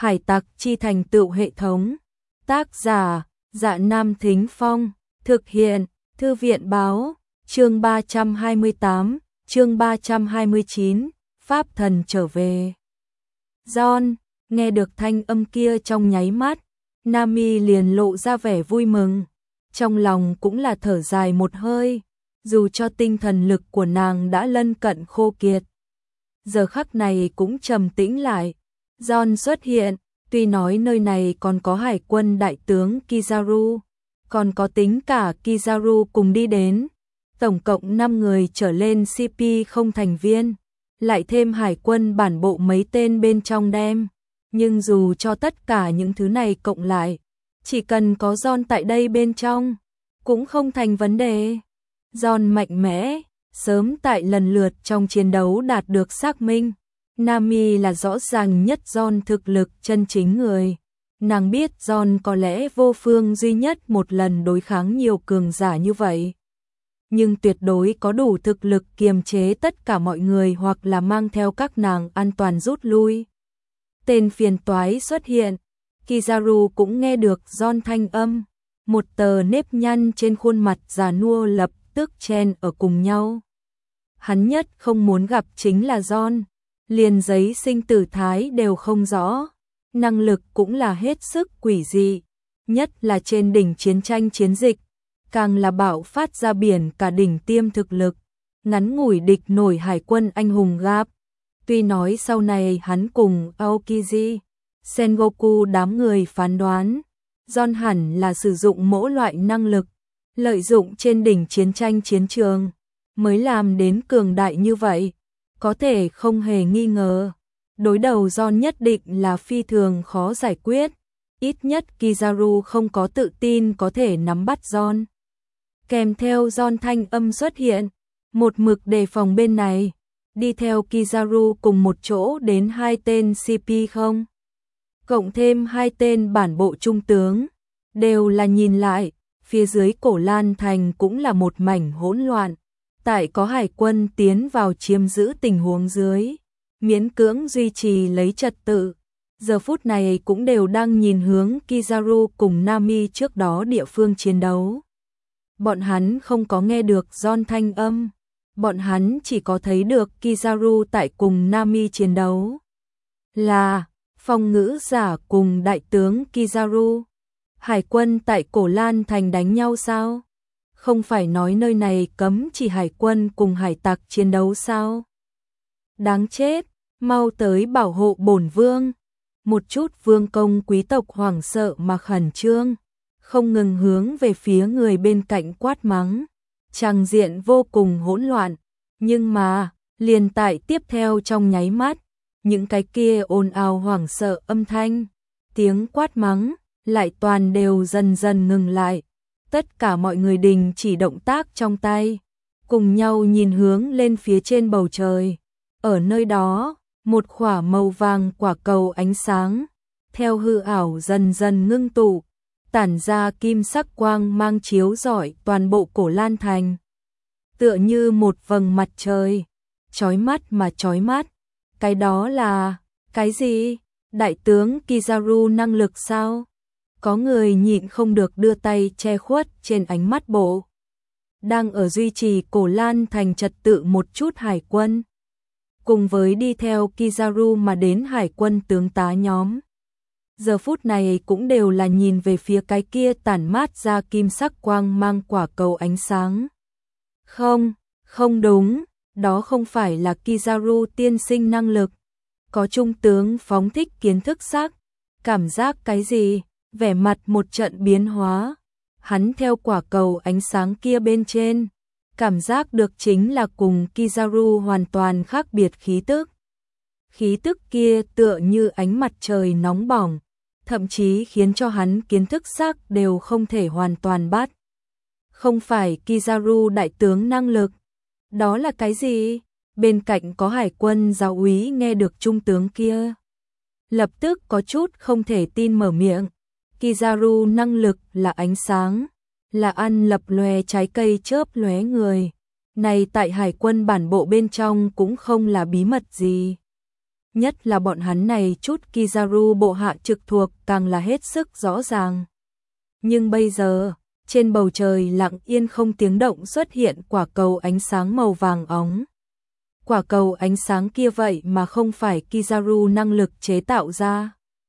Hải tặc chi thành tựu hệ thống. Tác giả, Dạ Nam Thính Phong. Thực hiện, Thư viện báo. Chương 328, chương 329, Pháp thần trở về. John, nghe được thanh âm kia trong nháy mắt, Nami liền lộ ra vẻ vui mừng. Trong lòng cũng là thở dài một hơi, dù cho tinh thần lực của nàng đã lân cận khô kiệt. Giờ khắc này cũng trầm tĩnh lại. John xuất hiện, tuy nói nơi này còn có hải quân đại tướng Kizaru, còn có tính cả Kizaru cùng đi đến. Tổng cộng 5 người trở lên CP không thành viên, lại thêm hải quân bản bộ mấy tên bên trong đem. Nhưng dù cho tất cả những thứ này cộng lại, chỉ cần có John tại đây bên trong, cũng không thành vấn đề. John mạnh mẽ, sớm tại lần lượt trong chiến đấu đạt được xác minh. Nami là rõ ràng nhất John thực lực chân chính người. Nàng biết John có lẽ vô phương duy nhất một lần đối kháng nhiều cường giả như vậy, nhưng tuyệt đối có đủ thực lực kiềm chế tất cả mọi người hoặc là mang theo các nàng an toàn rút lui. Tên phiền toái xuất hiện, Kizaru cũng nghe được John thanh âm, một tờ nếp nhăn trên khuôn mặt già nua lập tức chen ở cùng nhau. Hắn nhất không muốn gặp chính là John, liền giấy sinh tử thái đều không rõ, năng lực cũng là hết sức quỷ dị, nhất là trên đỉnh chiến tranh chiến dịch, càng là bạo phát ra biển cả đỉnh tiêm thực lực, ngắn ngủi địch nổi hải quân anh hùng Gap. Tuy nói sau này hắn cùng Aokiji, Sengoku đám người phán đoán, John hẳn là sử dụng mỗi loại năng lực, lợi dụng trên đỉnh chiến tranh chiến trường, mới làm đến cường đại như vậy, có thể không hề nghi ngờ. Đối đầu John nhất định là phi thường khó giải quyết, ít nhất Kizaru không có tự tin có thể nắm bắt John. Kèm theo John thanh âm xuất hiện, một mực đề phòng bên này, đi theo Kizaru cùng một chỗ đến 2 tên CP không, cộng thêm 2 tên bản bộ trung tướng, đều là nhìn lại, phía dưới Cổ Lan Thành cũng là một mảnh hỗn loạn, tại có hải quân tiến vào chiếm giữ tình huống dưới, miễn cưỡng duy trì lấy trật tự, giờ phút này cũng đều đang nhìn hướng Kizaru cùng Nami trước đó địa phương chiến đấu. Bọn hắn không có nghe được John thanh âm, bọn hắn chỉ có thấy được Kizaru tại cùng Nami chiến đấu. Là phong ngữ giả cùng đại tướng Kizaru. Hải quân tại Cổ Lan Thành đánh nhau sao? Không phải nói nơi này cấm chỉ hải quân cùng hải tặc chiến đấu sao? Đáng chết, mau tới bảo hộ bổn vương. Một chút vương công quý tộc hoảng sợ mà khẩn trương, không ngừng hướng về phía người bên cạnh quát mắng. Tràng diện vô cùng hỗn loạn, nhưng mà, liền tại tiếp theo trong nháy mắt, những cái kia ồn ào hoảng sợ âm thanh, tiếng quát mắng, lại toàn đều dần dần ngừng lại. Tất cả mọi người đình chỉ động tác trong tay, cùng nhau nhìn hướng lên phía trên bầu trời. Ở nơi đó, một quả màu vàng quả cầu ánh sáng, theo hư ảo dần dần ngưng tụ, tản ra kim sắc quang mang chiếu rọi toàn bộ Cổ Lan Thành. Tựa như một vầng mặt trời, chói mắt mà chói mắt. Cái đó là, cái gì? Đại tướng Kizaru năng lực sao? Có người nhịn không được đưa tay che khuất trên ánh mắt bộ. Đang ở duy trì Cổ Lan Thành trật tự một chút hải quân. Cùng với đi theo Kizaru mà đến hải quân tướng tá nhóm. Giờ phút này cũng đều là nhìn về phía cái kia tản mát ra kim sắc quang mang quả cầu ánh sáng. Không, không đúng, đó không phải là Kizaru tiên sinh năng lực. Có trung tướng phóng thích kiến thức sắc, cảm giác cái gì, vẻ mặt một trận biến hóa. Hắn theo quả cầu ánh sáng kia bên trên, cảm giác được chính là cùng Kizaru hoàn toàn khác biệt khí tức. Khí tức kia tựa như ánh mặt trời nóng bỏng, thậm chí khiến cho hắn kiến thức sắc đều không thể hoàn toàn bắt. Không phải Kizaru đại tướng năng lực. Đó là cái gì? Bên cạnh có hải quân giáo úy nghe được trung tướng kia, lập tức có chút không thể tin mở miệng. Kizaru năng lực là ánh sáng, là ăn lập lòe trái cây chớp lóe người. Này tại hải quân bản bộ bên trong cũng không là bí mật gì. nhất là bọn hắn này chút Kizaru bộ hạ trực thuộc càng là hết sức rõ ràng. Nhưng bây giờ, trên bầu trời lặng yên không tiếng động xuất hiện quả cầu ánh sáng màu vàng óng. Quả cầu ánh sáng kia vậy mà không phải Kizaru năng lực chế tạo ra.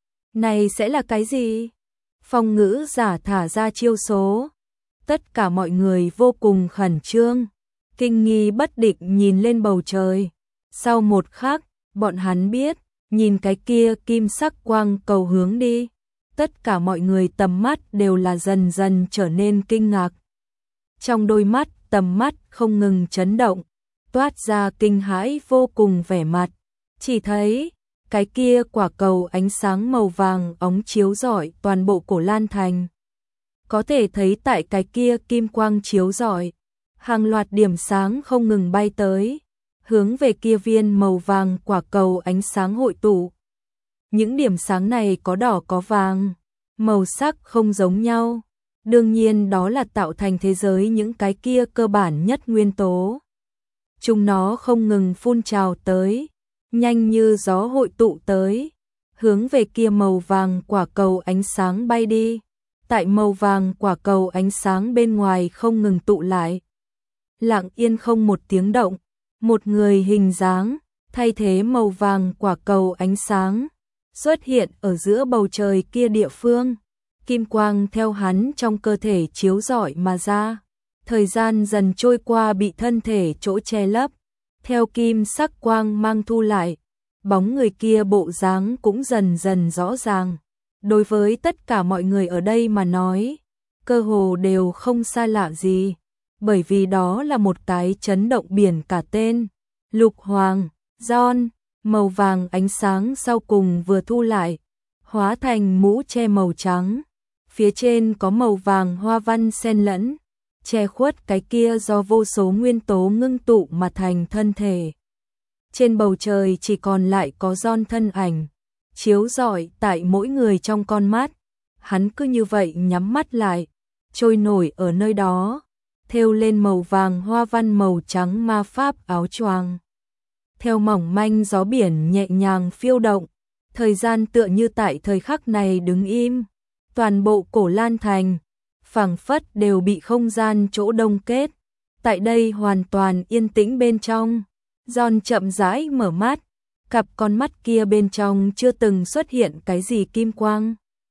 Này sẽ là cái gì? Phong ngữ giả thả ra chiêu số. Tất cả mọi người vô cùng khẩn trương, kinh nghi bất định nhìn lên bầu trời. Sau một khắc, bọn hắn biết, nhìn cái kia kim sắc quang cầu hướng đi. Tất cả mọi người tầm mắt đều là dần dần trở nên kinh ngạc. Trong đôi mắt, tầm mắt không ngừng chấn động, toát ra kinh hãi vô cùng vẻ mặt. Chỉ thấy, cái kia quả cầu ánh sáng màu vàng óng chiếu rọi toàn bộ Cổ Lan Thành. Có thể thấy tại cái kia kim quang chiếu rọi, hàng loạt điểm sáng không ngừng bay tới, hướng về kia viên màu vàng quả cầu ánh sáng hội tụ. Những điểm sáng này có đỏ có vàng, màu sắc không giống nhau. Đương nhiên đó là tạo thành thế giới những cái kia cơ bản nhất nguyên tố. Chúng nó không ngừng phun trào tới, nhanh như gió hội tụ tới, hướng về kia màu vàng quả cầu ánh sáng bay đi. Tại màu vàng quả cầu ánh sáng bên ngoài không ngừng tụ lại. Lặng yên không một tiếng động, một người hình dáng, thay thế màu vàng quả cầu ánh sáng, xuất hiện ở giữa bầu trời kia địa phương. Kim quang theo hắn trong cơ thể chiếu rọi mà ra. Thời gian dần trôi qua bị thân thể chỗ che lấp. Theo kim sắc quang mang thu lại, bóng người kia bộ dáng cũng dần dần rõ ràng. Đối với tất cả mọi người ở đây mà nói, cơ hồ đều không xa lạ gì, bởi vì đó là một cái chấn động biển cả tên. Lục Hoàng, John, màu vàng ánh sáng sau cùng vừa thu lại, hóa thành mũ che màu trắng. Phía trên có màu vàng hoa văn xen lẫn, che khuất cái kia do vô số nguyên tố ngưng tụ mà thành thân thể. Trên bầu trời chỉ còn lại có John thân ảnh, chiếu rọi tại mỗi người trong con mắt. Hắn cứ như vậy nhắm mắt lại, trôi nổi ở nơi đó, thêu lên màu vàng hoa văn màu trắng ma pháp áo choàng. Theo mỏng manh gió biển nhẹ nhàng phiêu động, thời gian tựa như tại thời khắc này đứng im. Toàn bộ Cổ Lan Thành, phảng phất đều bị không gian chỗ đông kết. Tại đây hoàn toàn yên tĩnh bên trong. John chậm rãi mở mắt, cặp con mắt kia bên trong chưa từng xuất hiện cái gì kim quang,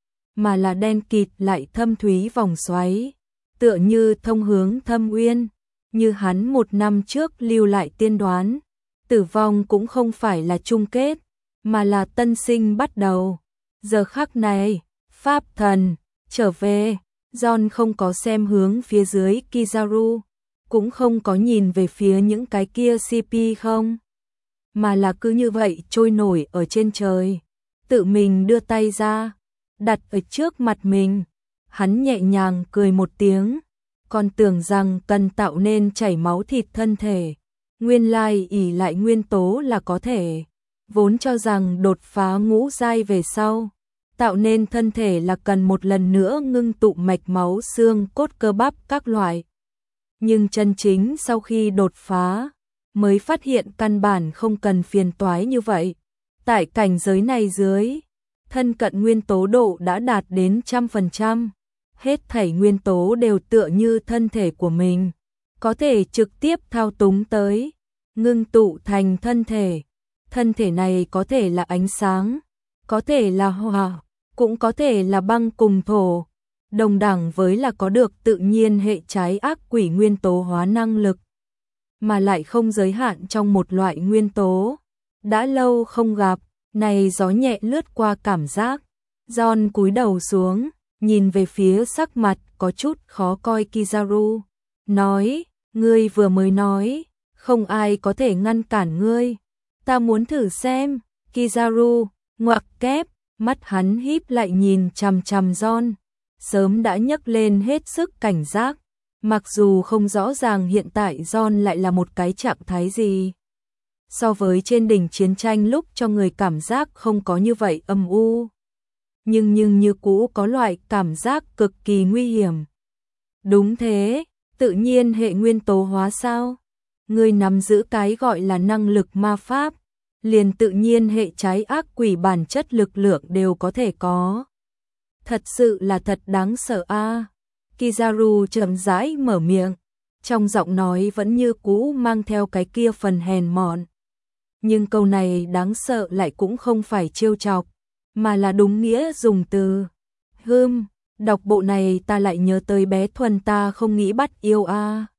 mà là đen kịt lại thâm thúy vòng xoáy, tựa như thông hướng thâm uyên, như hắn một năm trước lưu lại tiên đoán. Tử vong cũng không phải là chung kết, mà là tân sinh bắt đầu. Giờ khắc này, Pháp thần, trở về. John không có xem hướng phía dưới Kizaru, cũng không có nhìn về phía những cái kia CP không, mà là cứ như vậy trôi nổi ở trên trời, tự mình đưa tay ra, đặt ở trước mặt mình. Hắn nhẹ nhàng cười một tiếng, còn tưởng rằng cần tạo nên chảy máu thịt thân thể, nguyên lai ỷ lại nguyên tố là có thể, vốn cho rằng đột phá ngũ giai về sau, tạo nên thân thể là cần một lần nữa ngưng tụ mạch máu xương cốt cơ bắp các loại. Nhưng chân chính sau khi đột phá, mới phát hiện căn bản không cần phiền toái như vậy. Tại cảnh giới này dưới, thân cận nguyên tố độ đã đạt đến 100%. Hết thảy nguyên tố đều tựa như thân thể của mình, có thể trực tiếp thao túng tới, ngưng tụ thành thân thể. Thân thể này có thể là ánh sáng, có thể là hỏa, cũng có thể là băng cùng thổ, đồng đẳng với là có được tự nhiên hệ trái ác quỷ nguyên tố hóa năng lực, mà lại không giới hạn trong một loại nguyên tố. Đã lâu không gặp, này gió nhẹ lướt qua cảm giác. John cúi đầu xuống, nhìn về phía sắc mặt có chút khó coi Kizaru, nói, ngươi vừa mới nói, không ai có thể ngăn cản ngươi. Ta muốn thử xem. Kizaru, ngoặc kép, mắt hắn híp lại nhìn chằm chằm John, sớm đã nhấc lên hết sức cảnh giác, mặc dù không rõ ràng hiện tại John lại là một cái trạng thái gì. So với trên đỉnh chiến tranh lúc cho người cảm giác không có như vậy âm u, nhưng như cũ có loại cảm giác cực kỳ nguy hiểm. Đúng thế, tự nhiên hệ nguyên tố hóa sao? Ngươi nắm giữ cái gọi là năng lực ma pháp, liền tự nhiên hệ trái ác quỷ bản chất lực lượng đều có thể có. Thật sự là thật đáng sợ a. Kizaru chậm rãi mở miệng, trong giọng nói vẫn như cũ mang theo cái kia phần hèn mọn. Nhưng câu này đáng sợ lại cũng không phải trêu chọc, mà là đúng nghĩa dùng từ. Đọc bộ này ta lại nhớ tới bé Thuần ta không nghĩ bắt yêu a.